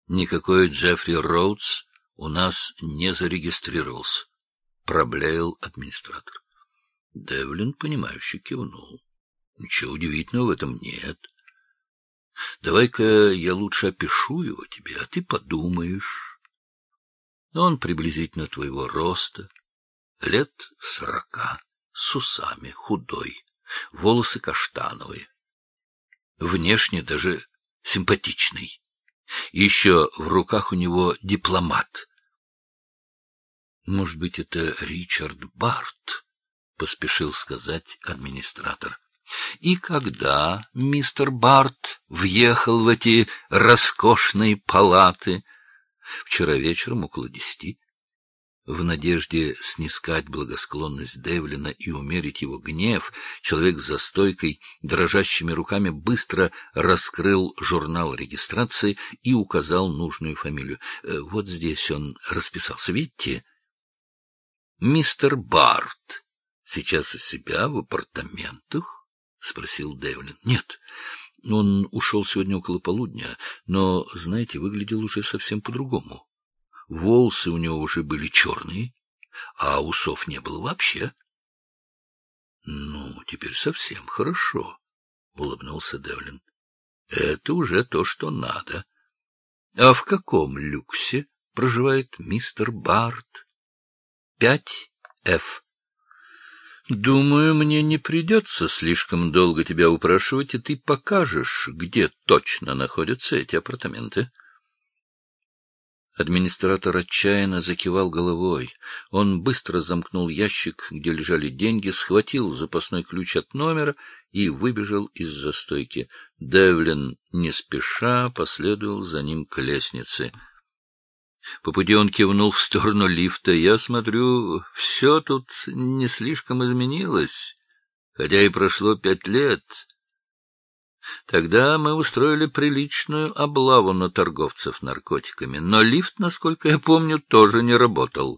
Никакой Джеффри Роудс у нас не зарегистрировался, — проблеял администратор. Девлин, понимающе кивнул. Ничего удивительного в этом нет. Давай-ка я лучше опишу его тебе, а ты подумаешь. Он приблизительно твоего роста, лет 40, с усами, худой, волосы каштановые, внешне даже симпатичный. Еще в руках у него дипломат. Может быть, это Ричард Барт, — поспешил сказать администратор. И когда мистер Барт въехал в эти роскошные палаты? Вчера вечером около 10. В надежде снискать благосклонность Девлина и умерить его гнев, человек за стойкой дрожащими руками быстро раскрыл журнал регистрации и указал нужную фамилию. Вот здесь он расписался, видите? Мистер Барт сейчас у себя в апартаментах? — спросил Девлин. — Нет, он ушел сегодня около полудня, но, знаете, выглядел уже совсем по-другому. Волосы у него уже были черные, а усов не было вообще. — Ну, теперь совсем хорошо, — улыбнулся Девлин. — Это уже то, что надо. — А в каком люксе проживает мистер Барт? 5F. Думаю, мне не придется слишком долго тебя упрашивать, и ты покажешь, где точно находятся эти апартаменты. Администратор отчаянно закивал головой. Он быстро замкнул ящик, где лежали деньги, схватил запасной ключ от номера и выбежал из застойки. Девлин, не спеша, последовал за ним к лестнице. По пути он кивнул в сторону лифта. Я смотрю, все тут не слишком изменилось, хотя и прошло 5 лет. Тогда мы устроили приличную облаву на торговцев наркотиками, но лифт, насколько я помню, тоже не работал.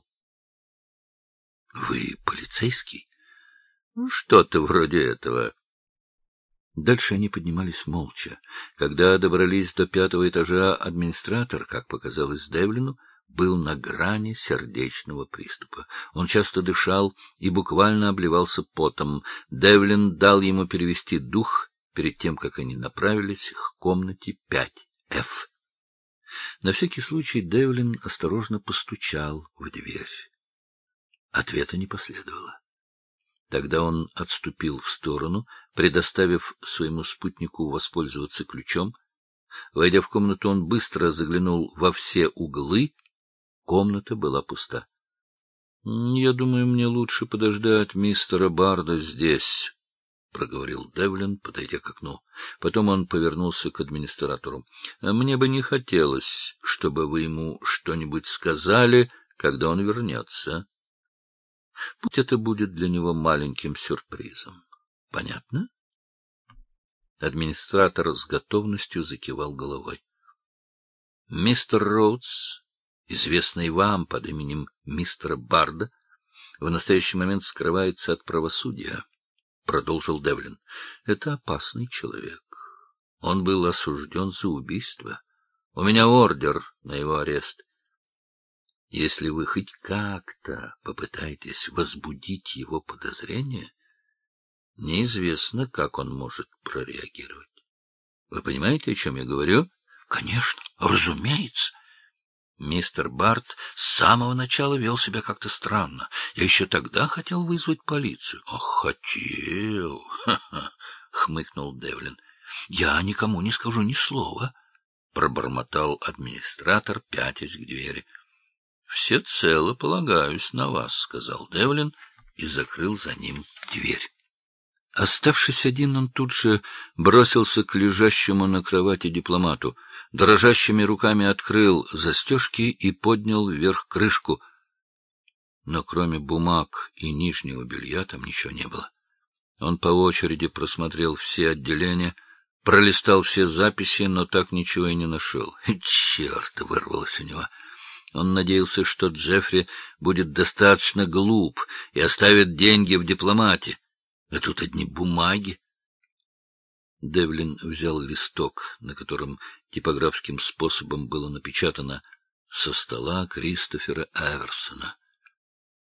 — Вы полицейский? — Что-то вроде этого. Дальше они поднимались молча. Когда добрались до 5-го этажа, администратор, как показалось Девлину, был на грани сердечного приступа. Он часто дышал и буквально обливался потом. Девлин дал ему перевести дух перед тем, как они направились к комнате 5F. На всякий случай Девлин осторожно постучал в дверь. Ответа не последовало. Тогда он отступил в сторону, предоставив своему спутнику воспользоваться ключом. Войдя в комнату, он быстро заглянул во все углы. Комната была пуста. — Я думаю, мне лучше подождать мистера Барда здесь, — проговорил Девлин, подойдя к окну. Потом он повернулся к администратору. — Мне бы не хотелось, чтобы вы ему что-нибудь сказали, когда он вернется. Пусть это будет для него маленьким сюрпризом. Понятно? Администратор с готовностью закивал головой. Мистер Роудс, известный вам под именем мистера Барда, в настоящий момент скрывается от правосудия, — продолжил Девлин. Это опасный человек. Он был осужден за убийство. У меня ордер на его арест. Если вы хоть как-то попытаетесь возбудить его подозрения, неизвестно, как он может прореагировать. Вы понимаете, о чем я говорю? — Конечно, разумеется. Мистер Барт с самого начала вел себя как-то странно. Я еще тогда хотел вызвать полицию. — Ах, хотел! — хмыкнул Девлин. — Я никому не скажу ни слова, — пробормотал администратор, пятясь к двери. — Всецело полагаюсь на вас, — сказал Девлин и закрыл за ним дверь. Оставшись один, он тут же бросился к лежащему на кровати дипломату. Дрожащими руками открыл застежки и поднял вверх крышку. Но кроме бумаг и нижнего белья там ничего не было. Он по очереди просмотрел все отделения, пролистал все записи, но так ничего и не нашел. Черт, вырвалось у него. Он надеялся, что Джеффри будет достаточно глуп и оставит деньги в дипломате. А тут одни бумаги. Девлин взял листок, на котором Типографским способом было напечатано «Со стола Кристофера Эверсона».